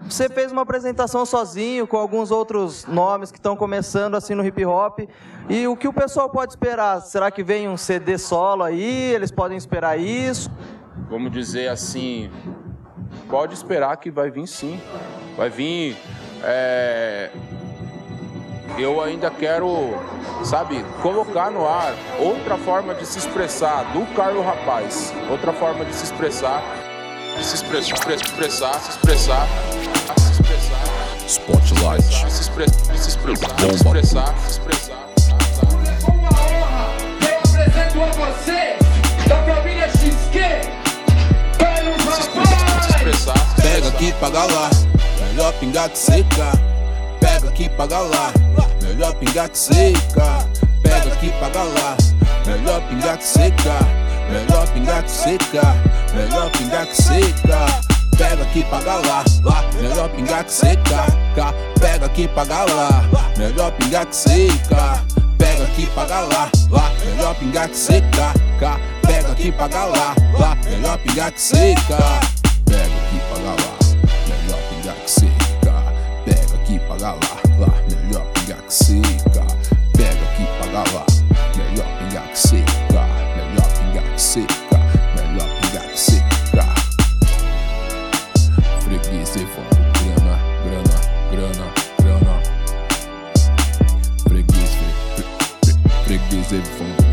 você fez uma apresentação sozinho, com alguns outros nomes que estão começando assim no hip hop. E o que o pessoal pode esperar? Será que vem um CD solo aí? Eles podem esperar isso? Vamos dizer assim, pode esperar que vai vir sim. Vai vir... Eu ainda quero, sabe, colocar no ar outra forma de se expressar do Carlos Rapaz. Outra forma de se expressar, Spotlight. Se expressar. Com uma honra, eu apresento a você, da família XQ, Carlos Rapaz. Pega aqui, paga lá, melhor pingar que seca. Pega aqui, paga lá, melhor pingar que seca. Pega aqui, paga lá, melhor pingar que seca. Melhor pingar que seca, melhor pingar que seca. Pega aqui, paga lá, melhor pingar que seca. Pega aqui, paga lá, melhor pingar que seca. Pega aqui, paga lá, melhor pingar que seca. Pega aqui, paga lá, melhor pingar que seca. Pega aqui, paga lá, melhor pingar que seca. Pega aqui, paga lá, melhor pingar que seca. Pega aqui, paga lá, melhor pingar que seca. Melhor pingar que seca, melhor pingar que seca. Freguês levando grana, grana, grana, grana. Freguês levando